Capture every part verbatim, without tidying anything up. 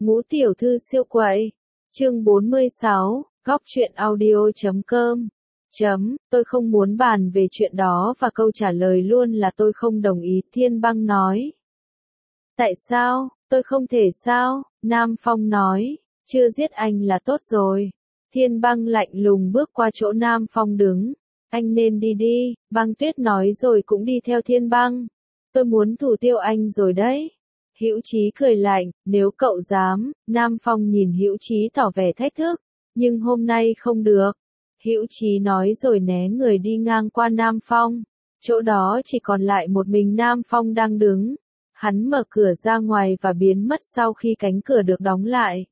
Ngũ tiểu thư siêu quậy. Chương bốn mươi sáu, góc truyện audio chấm com. Chấm, tôi không muốn bàn về chuyện đó và câu trả lời luôn là tôi không đồng ý, Thiên Băng nói. Tại sao, tôi không thể sao, Nam Phong nói, chưa giết anh là tốt rồi. Thiên Băng lạnh lùng bước qua chỗ Nam Phong đứng. Anh nên đi đi, Băng Tuyết nói rồi cũng đi theo Thiên Băng. Tôi muốn thủ tiêu anh rồi đấy. Hữu Chí cười lạnh, nếu cậu dám, Nam Phong nhìn Hữu Chí tỏ vẻ thách thức, nhưng hôm nay không được. Hữu Chí nói rồi né người đi ngang qua Nam Phong. Chỗ đó chỉ còn lại một mình Nam Phong đang đứng. Hắn mở cửa ra ngoài và biến mất sau khi cánh cửa được đóng lại.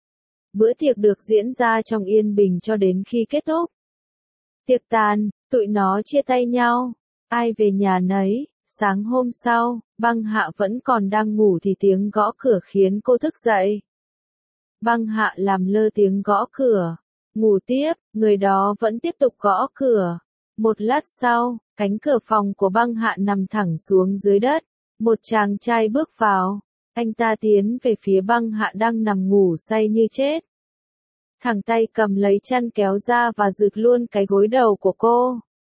Bữa tiệc được diễn ra trong yên bình cho đến khi kết thúc. Tiệc tàn, tụi nó chia tay nhau, ai về nhà nấy. Sáng hôm sau, Băng Hạ vẫn còn đang ngủ thì tiếng gõ cửa khiến cô thức dậy. Băng Hạ làm lơ tiếng gõ cửa, ngủ tiếp, người đó vẫn tiếp tục gõ cửa. Một lát sau, cánh cửa phòng của Băng Hạ nằm thẳng xuống dưới đất. Một chàng trai bước vào, anh ta tiến về phía Băng Hạ đang nằm ngủ say như chết. Thẳng tay cầm lấy chăn kéo ra và giựt luôn cái gối đầu của cô.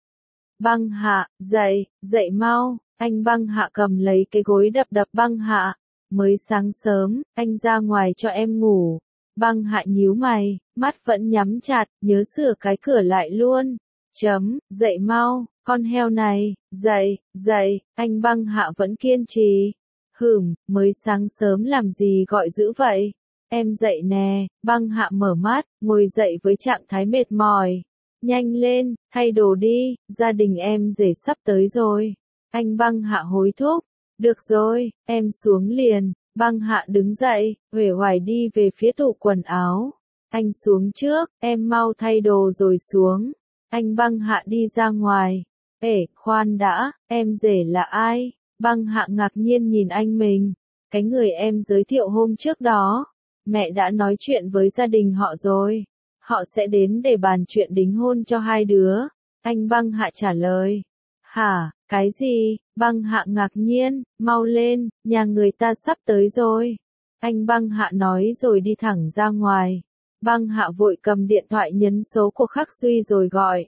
Băng Hạ, dậy, dậy mau. Anh Băng Hạ cầm lấy cái gối đập đập Băng Hạ. Mới sáng sớm, anh ra ngoài cho em ngủ. Băng Hạ nhíu mày, mắt vẫn nhắm chặt, nhớ sửa cái cửa lại luôn. Chấm, dậy mau, con heo này, dậy, dậy, anh Băng Hạ vẫn kiên trì. Hửm, mới sáng sớm làm gì gọi dữ vậy? Em dậy nè, Băng Hạ mở mắt, ngồi dậy với trạng thái mệt mỏi. Nhanh lên, thay đồ đi, gia đình em rể sắp tới rồi. Anh Băng Hạ hối thúc. Được rồi, em xuống liền. Băng Hạ đứng dậy, uể oải đi về phía tủ quần áo. Anh xuống trước, em mau thay đồ rồi xuống. Anh Băng Hạ đi ra ngoài. Ê, khoan đã, em rể là ai? Băng Hạ ngạc nhiên nhìn anh mình. Cái người em giới thiệu hôm trước đó. Mẹ đã nói chuyện với gia đình họ rồi. Họ sẽ đến để bàn chuyện đính hôn cho hai đứa. Anh Băng Hạ trả lời. Hả, cái gì? Băng Hạ ngạc nhiên, mau lên, nhà người ta sắp tới rồi. Anh Băng Hạ nói rồi đi thẳng ra ngoài. Băng Hạ vội cầm điện thoại nhấn số của Khắc Duy rồi gọi.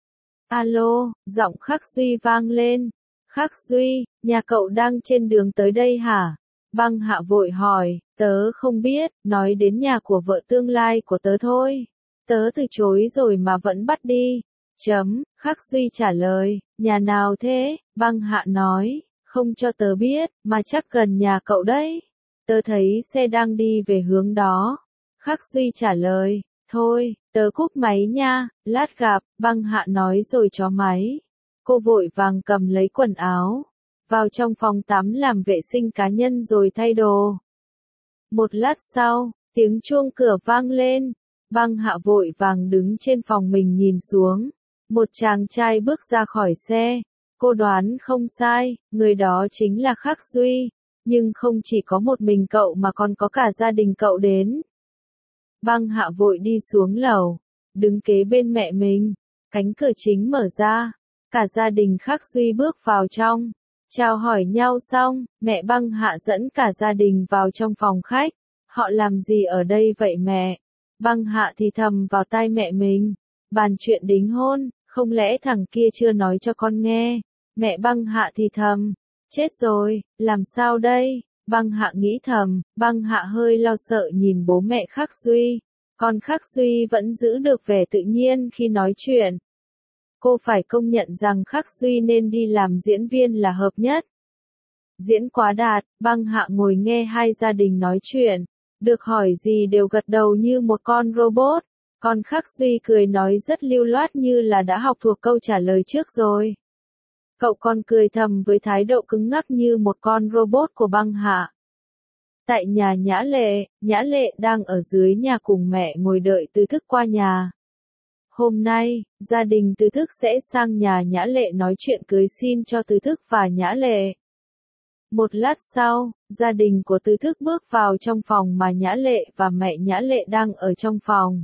Alo, giọng Khắc Duy vang lên. Khắc Duy, nhà cậu đang trên đường tới đây hả? Băng Hạ vội hỏi, tớ không biết, nói đến nhà của vợ tương lai của tớ thôi. Tớ từ chối rồi mà vẫn bắt đi. Chấm, Khắc Duy trả lời, nhà nào thế? Băng Hạ nói, không cho tớ biết, mà chắc gần nhà cậu đấy. Tớ thấy xe đang đi về hướng đó. Khắc Duy trả lời, thôi, tớ cúp máy nha, lát gặp, Băng Hạ nói rồi chó máy. Cô vội vàng cầm lấy quần áo, vào trong phòng tắm làm vệ sinh cá nhân rồi thay đồ. Một lát sau, tiếng chuông cửa vang lên. Băng Hạ vội vàng đứng trên phòng mình nhìn xuống. Một chàng trai bước ra khỏi xe. Cô đoán không sai, người đó chính là Khắc Duy. Nhưng không chỉ có một mình cậu mà còn có cả gia đình cậu đến. Băng Hạ vội đi xuống lầu, đứng kế bên mẹ mình. Cánh cửa chính mở ra. Cả gia đình Khắc Duy bước vào trong. Chào hỏi nhau xong, mẹ Băng Hạ dẫn cả gia đình vào trong phòng khách. Họ làm gì ở đây vậy mẹ? Băng Hạ thì thầm vào tai mẹ mình. Bàn chuyện đính hôn, không lẽ thằng kia chưa nói cho con nghe? Mẹ Băng Hạ thì thầm. Chết rồi, làm sao đây? Băng Hạ nghĩ thầm, Băng Hạ hơi lo sợ nhìn bố mẹ Khắc Duy. Còn Khắc Duy vẫn giữ được vẻ tự nhiên khi nói chuyện. Cô phải công nhận rằng Khắc Duy nên đi làm diễn viên là hợp nhất. Diễn quá đạt, Băng Hạ ngồi nghe hai gia đình nói chuyện. Được hỏi gì đều gật đầu như một con robot. Còn Khắc Duy cười nói rất lưu loát như là đã học thuộc câu trả lời trước rồi. Cậu còn cười thầm với thái độ cứng ngắc như một con robot của Băng Hạ. Tại nhà Nhã Lệ, Nhã Lệ đang ở dưới nhà cùng mẹ ngồi đợi Từ Thức qua nhà. Hôm nay, gia đình Từ Thức sẽ sang nhà Nhã Lệ nói chuyện cưới xin cho Từ Thức và Nhã Lệ. Một lát sau, gia đình của Từ Thức bước vào trong phòng mà Nhã Lệ và mẹ Nhã Lệ đang ở trong phòng.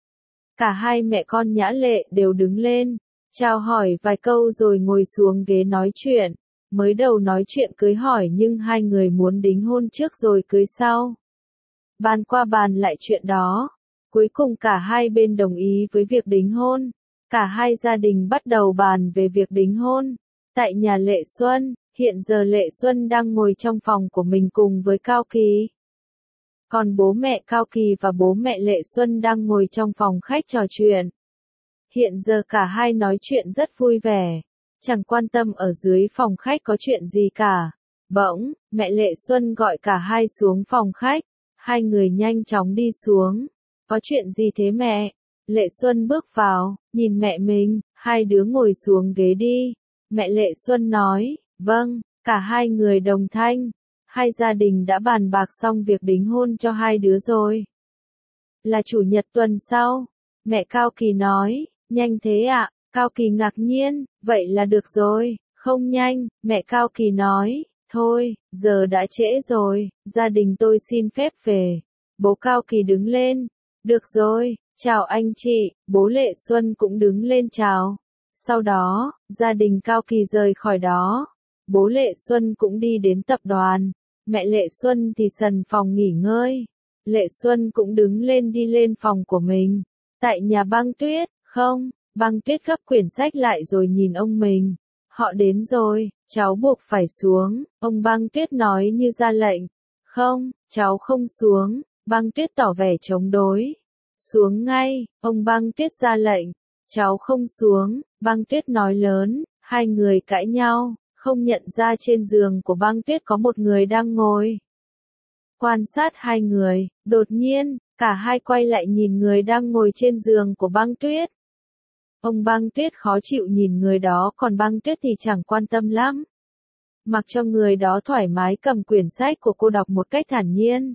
Cả hai mẹ con Nhã Lệ đều đứng lên, chào hỏi vài câu rồi ngồi xuống ghế nói chuyện. Mới đầu nói chuyện cưới hỏi nhưng hai người muốn đính hôn trước rồi cưới sau. Bàn qua bàn lại chuyện đó. Cuối cùng cả hai bên đồng ý với việc đính hôn. Cả hai gia đình bắt đầu bàn về việc đính hôn. Tại nhà Lệ Xuân, hiện giờ Lệ Xuân đang ngồi trong phòng của mình cùng với Cao Kỳ. Còn bố mẹ Cao Kỳ và bố mẹ Lệ Xuân đang ngồi trong phòng khách trò chuyện. Hiện giờ cả hai nói chuyện rất vui vẻ, chẳng quan tâm ở dưới phòng khách có chuyện gì cả. Bỗng, mẹ Lệ Xuân gọi cả hai xuống phòng khách. Hai người nhanh chóng đi xuống. Có chuyện gì thế mẹ? Lệ Xuân bước vào, nhìn mẹ mình, hai đứa ngồi xuống ghế đi. Mẹ Lệ Xuân nói, vâng, cả hai người đồng thanh. Hai gia đình đã bàn bạc xong việc đính hôn cho hai đứa rồi. Là chủ nhật tuần sau. Mẹ Cao Kỳ nói, nhanh thế ạ? Cao Kỳ ngạc nhiên, vậy là được rồi, không nhanh. Mẹ Cao Kỳ nói, thôi, giờ đã trễ rồi, gia đình tôi xin phép về. Bố Cao Kỳ đứng lên, được rồi, chào anh chị. Bố Lệ Xuân cũng đứng lên chào. Sau đó, gia đình Cao Kỳ rời khỏi đó. Bố Lệ Xuân cũng đi đến tập đoàn. Mẹ Lệ Xuân thì sần phòng nghỉ ngơi. Lệ Xuân cũng đứng lên đi lên phòng của mình. Tại nhà Băng Tuyết, không, Băng Tuyết gấp quyển sách lại rồi nhìn ông mình. Họ đến rồi, cháu buộc phải xuống, ông Băng Tuyết nói như ra lệnh. Không, cháu không xuống, Băng Tuyết tỏ vẻ chống đối. Xuống ngay, ông Băng Tuyết ra lệnh. Cháu không xuống, Băng Tuyết nói lớn, hai người cãi nhau, không nhận ra trên giường của Băng Tuyết có một người đang ngồi. Quan sát hai người, đột nhiên, cả hai quay lại nhìn người đang ngồi trên giường của Băng Tuyết. Ông Băng Tuyết khó chịu nhìn người đó, còn Băng Tuyết thì chẳng quan tâm lắm. Mặc cho người đó thoải mái cầm quyển sách của cô đọc một cách thản nhiên.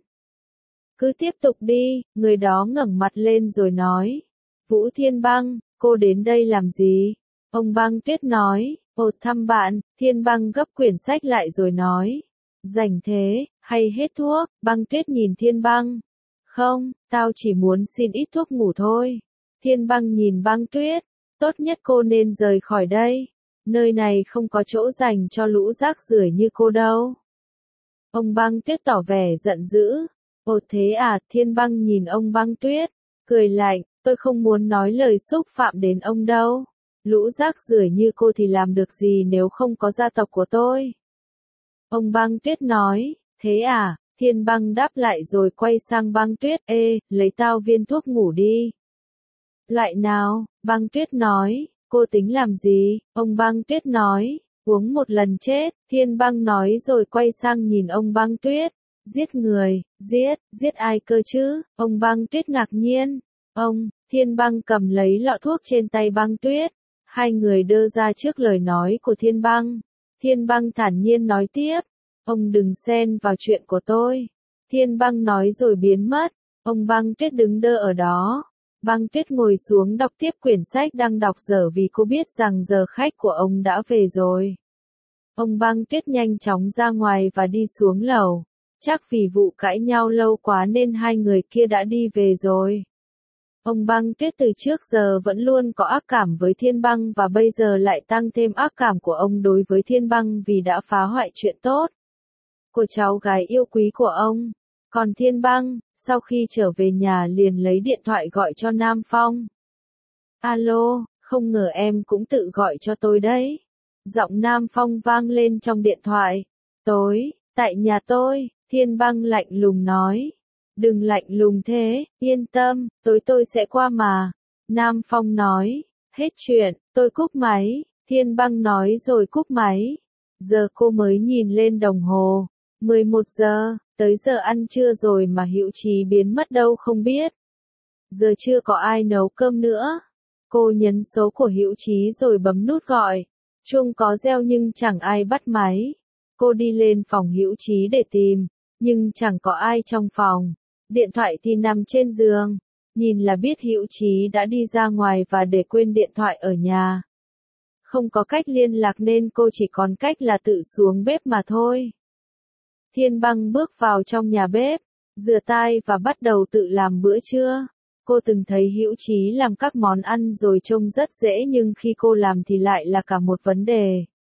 Cứ tiếp tục đi, người đó ngẩng mặt lên rồi nói. Vũ Thiên Băng, cô đến đây làm gì? Ông Băng Tuyết nói, ồ thăm bạn. Thiên Băng gấp quyển sách lại rồi nói. Rảnh thế, hay hết thuốc? Băng Tuyết nhìn Thiên Băng. Không, tao chỉ muốn xin ít thuốc ngủ thôi. Thiên Băng nhìn Băng Tuyết. Tốt nhất cô nên rời khỏi đây. Nơi này không có chỗ dành cho lũ rác rưởi như cô đâu. Ông Băng Tuyết tỏ vẻ giận dữ. Ồ thế à? Thiên Băng nhìn ông Băng Tuyết, cười lạnh, tôi không muốn nói lời xúc phạm đến ông đâu. Lũ rác rưởi như cô thì làm được gì nếu không có gia tộc của tôi? Ông Băng Tuyết nói, thế à? Thiên Băng đáp lại rồi quay sang Băng Tuyết, ê, lấy tao viên thuốc ngủ đi. Loại nào? Băng Tuyết nói, cô tính làm gì? Ông Băng Tuyết nói, uống một lần chết. Thiên Băng nói rồi quay sang nhìn ông Băng Tuyết. Giết người, giết, giết ai cơ chứ? Ông Băng Tuyết ngạc nhiên. Ông, Thiên Băng cầm lấy lọ thuốc trên tay Băng Tuyết. Hai người đưa ra trước lời nói của Thiên Băng. Thiên Băng thản nhiên nói tiếp. Ông đừng xen vào chuyện của tôi. Thiên Băng nói rồi biến mất. Ông Băng Tuyết đứng đơ ở đó. Băng Tuyết ngồi xuống đọc tiếp quyển sách đang đọc dở vì cô biết rằng giờ khách của ông đã về rồi. Ông Băng Tuyết nhanh chóng ra ngoài và đi xuống lầu. Chắc vì vụ cãi nhau lâu quá nên hai người kia đã đi về rồi. Ông Băng Tuyết từ trước giờ vẫn luôn có ác cảm với Thiên Băng và bây giờ lại tăng thêm ác cảm của ông đối với Thiên Băng vì đã phá hoại chuyện tốt của cháu gái yêu quý của ông. Còn Thiên Băng, sau khi trở về nhà liền lấy điện thoại gọi cho Nam Phong. Alo, không ngờ em cũng tự gọi cho tôi đấy. Giọng Nam Phong vang lên trong điện thoại. Tối, tại nhà tôi, Thiên Băng lạnh lùng nói. Đừng lạnh lùng thế, yên tâm, tối tôi sẽ qua mà. Nam Phong nói, hết chuyện, tôi cúp máy. Thiên Băng nói rồi cúp máy. Giờ cô mới nhìn lên đồng hồ. mười một giờ, tới giờ ăn trưa rồi mà Hữu Chí biến mất đâu không biết. Giờ chưa có ai nấu cơm nữa. Cô nhấn số của Hữu Chí rồi bấm nút gọi. Chuông có reo nhưng chẳng ai bắt máy. Cô đi lên phòng Hữu Chí để tìm, nhưng chẳng có ai trong phòng. Điện thoại thì nằm trên giường. Nhìn là biết Hữu Chí đã đi ra ngoài và để quên điện thoại ở nhà. Không có cách liên lạc nên cô chỉ còn cách là tự xuống bếp mà thôi. Thiên Băng bước vào trong nhà bếp, rửa tay và bắt đầu tự làm bữa trưa. Cô từng thấy Hữu Chí làm các món ăn rồi trông rất dễ nhưng khi cô làm thì lại là cả một vấn đề.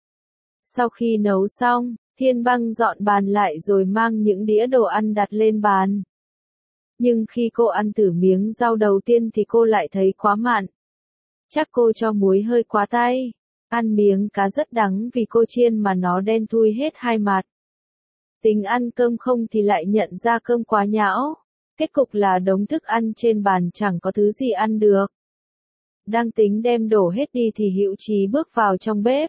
Sau khi nấu xong, Thiên Băng dọn bàn lại rồi mang những đĩa đồ ăn đặt lên bàn. Nhưng khi cô ăn thử miếng rau đầu tiên thì cô lại thấy quá mặn. Chắc cô cho muối hơi quá tay. Ăn miếng cá rất đắng vì cô chiên mà nó đen thui hết hai mặt. Tính ăn cơm không thì lại nhận ra cơm quá nhão. Kết cục là đống thức ăn trên bàn chẳng có thứ gì ăn được. Đang tính đem đổ hết đi thì Hữu Chí bước vào trong bếp.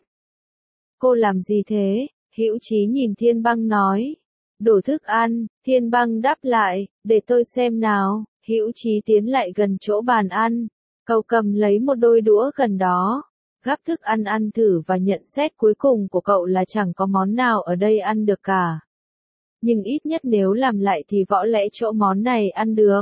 Cô làm gì thế? Hữu Chí nhìn Thiên Băng nói. Đổ thức ăn, Thiên Băng đáp lại, để tôi xem nào. Hữu Chí tiến lại gần chỗ bàn ăn. Cậu cầm lấy một đôi đũa gần đó. Gắp thức ăn ăn thử và nhận xét cuối cùng của cậu là chẳng có món nào ở đây ăn được cả. Nhưng ít nhất nếu làm lại thì võ lẽ chỗ món này ăn được.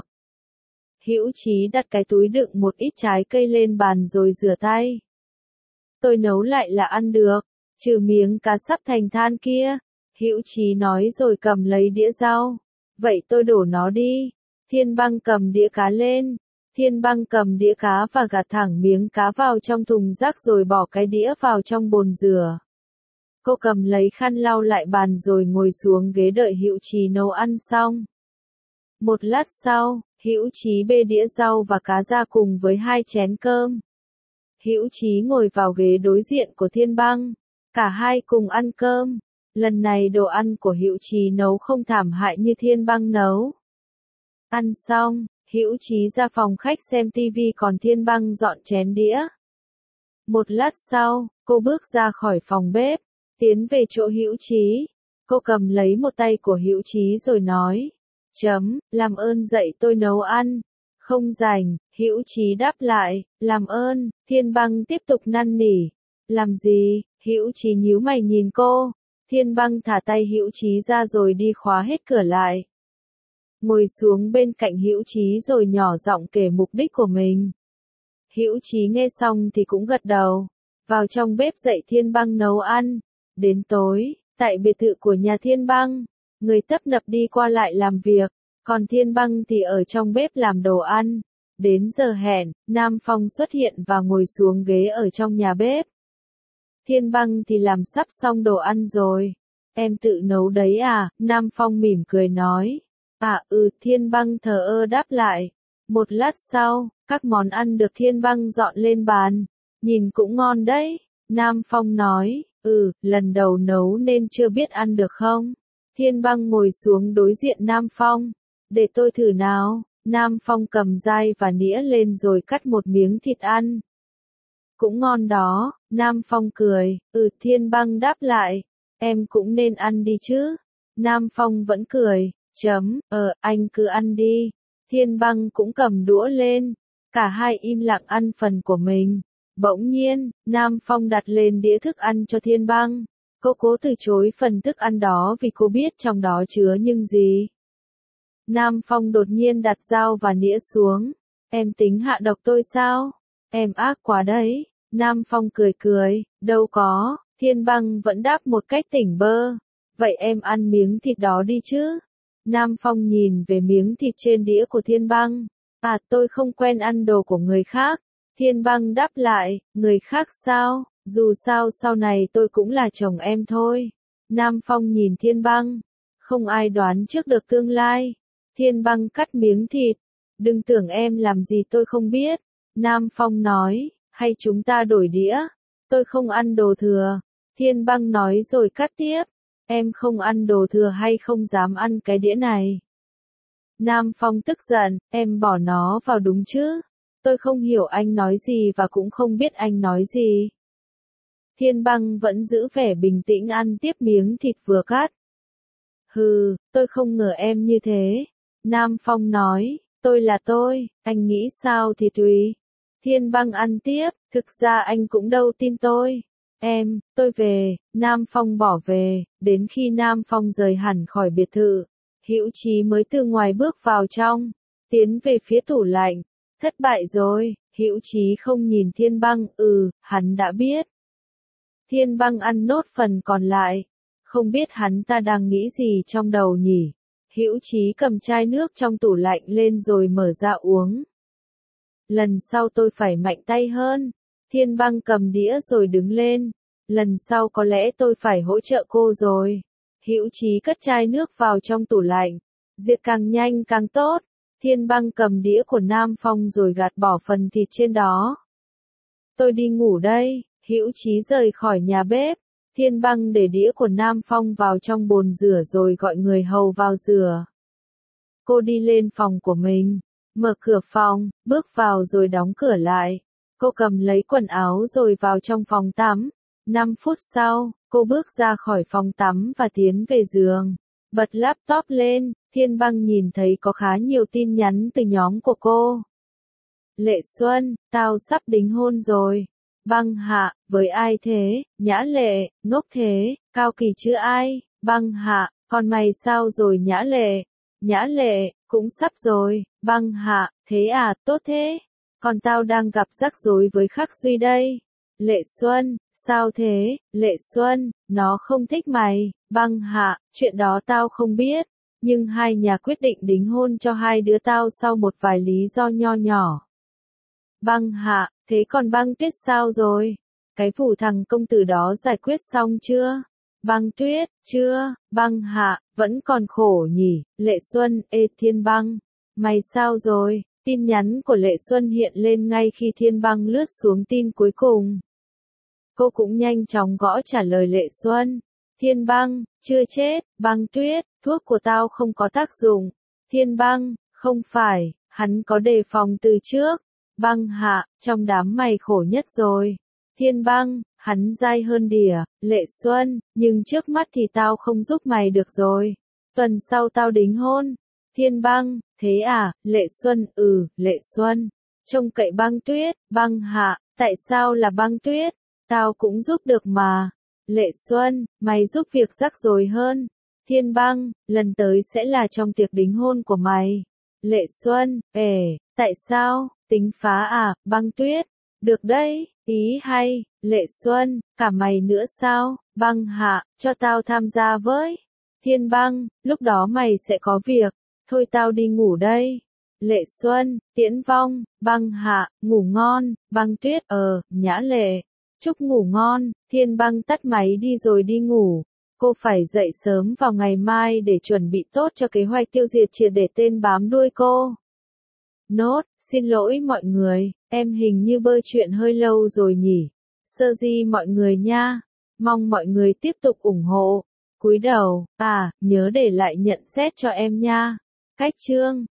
Hữu Chí đặt cái túi đựng một ít trái cây lên bàn rồi rửa tay. Tôi nấu lại là ăn được, trừ miếng cá sắp thành than kia. Hữu Chí nói rồi cầm lấy đĩa rau. Vậy tôi đổ nó đi. Thiên Băng cầm đĩa cá lên. Thiên Băng cầm đĩa cá và gạt thẳng miếng cá vào trong thùng rác rồi bỏ cái đĩa vào trong bồn rửa. Cô cầm lấy khăn lau lại bàn rồi ngồi xuống ghế đợi Hữu Chí nấu ăn xong. Một lát sau, Hữu Chí bê đĩa rau và cá ra cùng với hai chén cơm. Hữu Chí ngồi vào ghế đối diện của Thiên Băng. Cả hai cùng ăn cơm. Lần này đồ ăn của Hữu Chí nấu không thảm hại như Thiên Băng nấu. Ăn xong, Hữu Chí ra phòng khách xem tivi còn Thiên Băng dọn chén đĩa. Một lát sau, cô bước ra khỏi phòng bếp, tiến về chỗ Hữu Chí. Cô cầm lấy một tay của Hữu Chí rồi nói. Chấm, làm ơn dạy tôi nấu ăn. Không rảnh, Hữu Chí đáp lại, làm ơn. Thiên Băng tiếp tục năn nỉ. Làm gì? Hữu Chí nhíu mày nhìn cô. Thiên Băng thả tay Hữu Chí ra rồi đi khóa hết cửa lại. Ngồi xuống bên cạnh Hữu Chí rồi nhỏ giọng kể mục đích của mình. Hữu Chí nghe xong thì cũng gật đầu. Vào trong bếp dạy Thiên Băng nấu ăn. Đến tối, tại biệt thự của nhà Thiên Băng, người tấp nập đi qua lại làm việc, còn Thiên Băng thì ở trong bếp làm đồ ăn. Đến giờ hẹn, Nam Phong xuất hiện và ngồi xuống ghế ở trong nhà bếp. Thiên Băng thì làm sắp xong đồ ăn rồi. Em tự nấu đấy à? Nam Phong mỉm cười nói. À ừ, Thiên Băng thờ ơ đáp lại. Một lát sau, các món ăn được Thiên Băng dọn lên bàn. Nhìn cũng ngon đấy. Nam Phong nói, ừ, lần đầu nấu nên chưa biết ăn được không? Thiên Băng ngồi xuống đối diện Nam Phong. Để tôi thử nào. Nam Phong cầm dai và nĩa lên rồi cắt một miếng thịt ăn. Cũng ngon đó. Nam Phong cười. Ừ, Thiên Băng đáp lại. Em cũng nên ăn đi chứ. Nam Phong vẫn cười. Chấm, ờ, anh cứ ăn đi. Thiên Băng cũng cầm đũa lên. Cả hai im lặng ăn phần của mình. Bỗng nhiên, Nam Phong đặt lên đĩa thức ăn cho Thiên Băng. Cô cố từ chối phần thức ăn đó vì cô biết trong đó chứa những gì. Nam Phong đột nhiên đặt dao và nĩa xuống. Em tính hạ độc tôi sao? Em ác quá đấy. Nam Phong cười cười. Đâu có. Thiên Băng vẫn đáp một cách tỉnh bơ. Vậy em ăn miếng thịt đó đi chứ? Nam Phong nhìn về miếng thịt trên đĩa của Thiên Băng. À, tôi không quen ăn đồ của người khác. Thiên Băng đáp lại, người khác sao? Dù sao sau này tôi cũng là chồng em thôi. Nam Phong nhìn Thiên Băng. Không ai đoán trước được tương lai. Thiên Băng cắt miếng thịt. Đừng tưởng em làm gì tôi không biết. Nam Phong nói, hay chúng ta đổi đĩa? Tôi không ăn đồ thừa. Thiên Băng nói rồi cắt tiếp. Em không ăn đồ thừa hay không dám ăn cái đĩa này? Nam Phong tức giận, em bỏ nó vào đúng chứ? Tôi không hiểu anh nói gì và cũng không biết anh nói gì. Thiên Băng vẫn giữ vẻ bình tĩnh ăn tiếp miếng thịt vừa cắt. Hừ, tôi không ngờ em như thế. Nam Phong nói, tôi là tôi, anh nghĩ sao thì tùy. Thiên Băng ăn tiếp, thực ra anh cũng đâu tin tôi. Em, tôi về. Nam Phong bỏ về. Đến khi Nam Phong rời hẳn khỏi biệt thự, Hữu Chí mới từ ngoài bước vào trong, tiến về phía tủ lạnh. Thất bại rồi. Hữu Chí không nhìn Thiên Băng. Ừ, hắn đã biết. Thiên Băng ăn nốt phần còn lại. Không biết hắn ta đang nghĩ gì trong đầu nhỉ. Hữu Chí cầm chai nước trong tủ lạnh lên rồi mở ra uống. Lần sau tôi phải mạnh tay hơn. Thiên Băng cầm đĩa rồi đứng lên. Lần sau có lẽ tôi phải hỗ trợ cô rồi. Hữu Chí cất chai nước vào trong tủ lạnh. Diệt càng nhanh càng tốt. Thiên Băng cầm đĩa của Nam Phong rồi gạt bỏ phần thịt trên đó. Tôi đi ngủ đây. Hữu Chí rời khỏi nhà bếp. Thiên Băng để đĩa của Nam Phong vào trong bồn rửa rồi gọi người hầu vào rửa. Cô đi lên phòng của mình, mở cửa phòng, bước vào rồi đóng cửa lại. Cô cầm lấy quần áo rồi vào trong phòng tắm. năm phút sau, cô bước ra khỏi phòng tắm và tiến về giường. Bật laptop lên, Thiên Băng nhìn thấy có khá nhiều tin nhắn từ nhóm của cô. Lệ Xuân, tao sắp đính hôn rồi. Băng Hạ, với ai thế? Nhã Lệ, ngốc thế, Cao Kỳ chứ ai? Băng Hạ, còn mày sao rồi Nhã Lệ? Nhã Lệ, cũng sắp rồi. Băng Hạ, thế à, tốt thế. Còn tao đang gặp rắc rối với Khắc Duy đây. Lệ Xuân, sao thế? Lệ Xuân, nó không thích mày. Băng Hạ, chuyện đó tao không biết. Nhưng hai nhà quyết định đính hôn cho hai đứa tao sau một vài lý do nho nhỏ. Băng Hạ, thế còn Băng Tuyết sao rồi? Cái vụ thằng công tử đó giải quyết xong chưa? Băng Tuyết, chưa. Băng Hạ, vẫn còn khổ nhỉ. Lệ Xuân, ê Thiên Băng, mày sao rồi? Tin nhắn của Lệ Xuân hiện lên ngay khi Thiên Băng lướt xuống tin cuối cùng. Cô cũng nhanh chóng gõ trả lời Lệ Xuân. Thiên Băng, chưa chết. Băng Tuyết, thuốc của tao không có tác dụng. Thiên Băng, không phải, hắn có đề phòng từ trước. Băng Hạ, trong đám mày khổ nhất rồi. Thiên Băng, hắn dai hơn đỉa. Lệ Xuân, nhưng trước mắt thì tao không giúp mày được rồi. Tuần sau tao đính hôn. Thiên Băng, thế à? Lệ Xuân, ừ, Lệ Xuân. Trông cậy Băng Tuyết. Băng Hạ, tại sao là Băng Tuyết? Tao cũng giúp được mà. Lệ Xuân, mày giúp việc rắc rối hơn. Thiên Băng, lần tới sẽ là trong tiệc đính hôn của mày. Lệ Xuân, ể, tại sao? Tính phá à? Băng Tuyết, được đấy, ý hay. Lệ Xuân, cả mày nữa sao? Băng Hạ, cho tao tham gia với. Thiên Băng, lúc đó mày sẽ có việc. Thôi tao đi ngủ đây. Lệ Xuân, Tiễn Vong. Băng Hạ, ngủ ngon. Băng Tuyết, ờ, Nhã Lệ, chúc ngủ ngon. Thiên Băng tắt máy đi rồi đi ngủ. Cô phải dậy sớm vào ngày mai để chuẩn bị tốt cho kế hoạch tiêu diệt triệt để tên bám đuôi cô. Nốt, xin lỗi mọi người, em hình như bơi chuyện hơi lâu rồi nhỉ. Sơ di mọi người nha. Mong mọi người tiếp tục ủng hộ. Cúi đầu, à, nhớ để lại nhận xét cho em nha. Cách chương